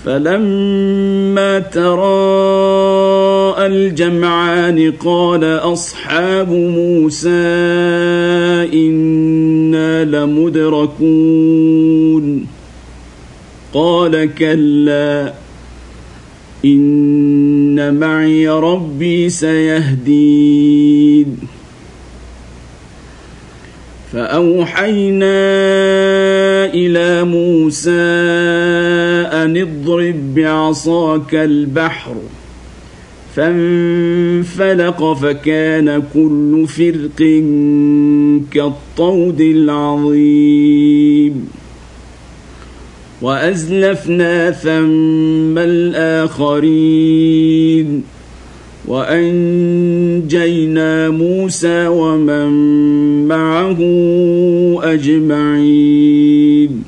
فلما تراءى الجمعان قال أصحاب موسى إنا لمدركون قال كلا إن معي ربي سيهدين فأوحينا إلى موسى أن اضرب بعصاك البحر فانفلق فكان كل فرق كالطود العظيم وأزلفنا ثم الآخرين وأنجينا موسى ومن معه أجمعين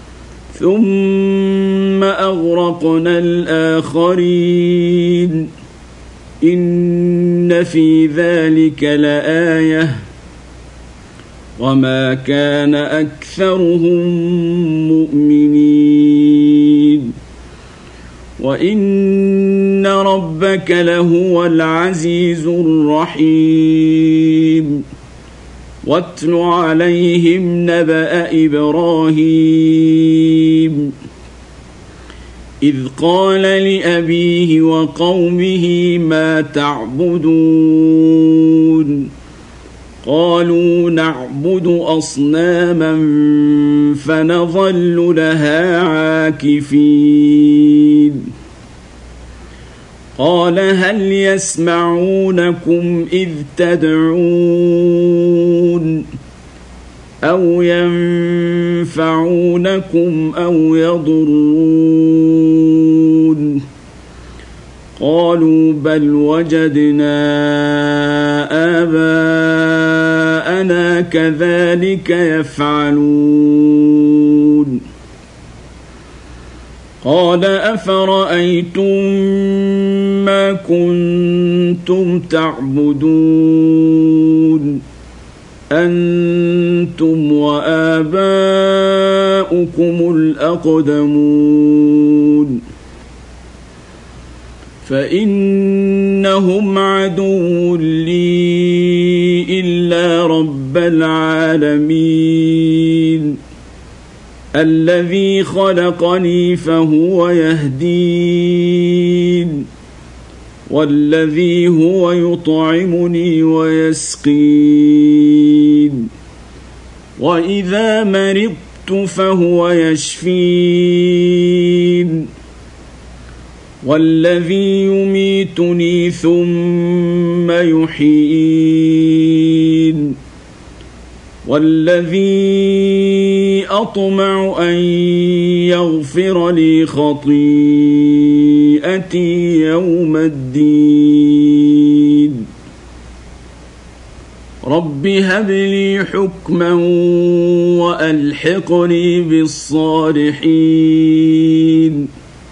ثم أغرقنا الآخرين إن في ذلك لآية وما كان أكثرهم مؤمنين وإن ربك لهو العزيز الرحيم واتل عليهم نبأ إبراهيم إذ قال لأبيه وقومه ما تعبدون قالوا نعبد أصناما فنظل لها عاكفين قال هل يسمعونكم إذ تدعون أو ينفعونكم أو يضرون قالوا بل وجدنا آباءنا كذلك يفعلون قال أفرأيتم ما كنتم تعبدون أنتم وآباؤكم الأقدمون فإنهم عدو لي إلا رب العالمين الذي خلقني فهو يهدين والذي هو يطعمني ويسقين وإذا مرضت فهو يشفين والذي يميتني ثم يحيين والذي أطمع أن يغفر لي خطيئتي يوم الدين رب هب لي حكما وألحقني بالصالحين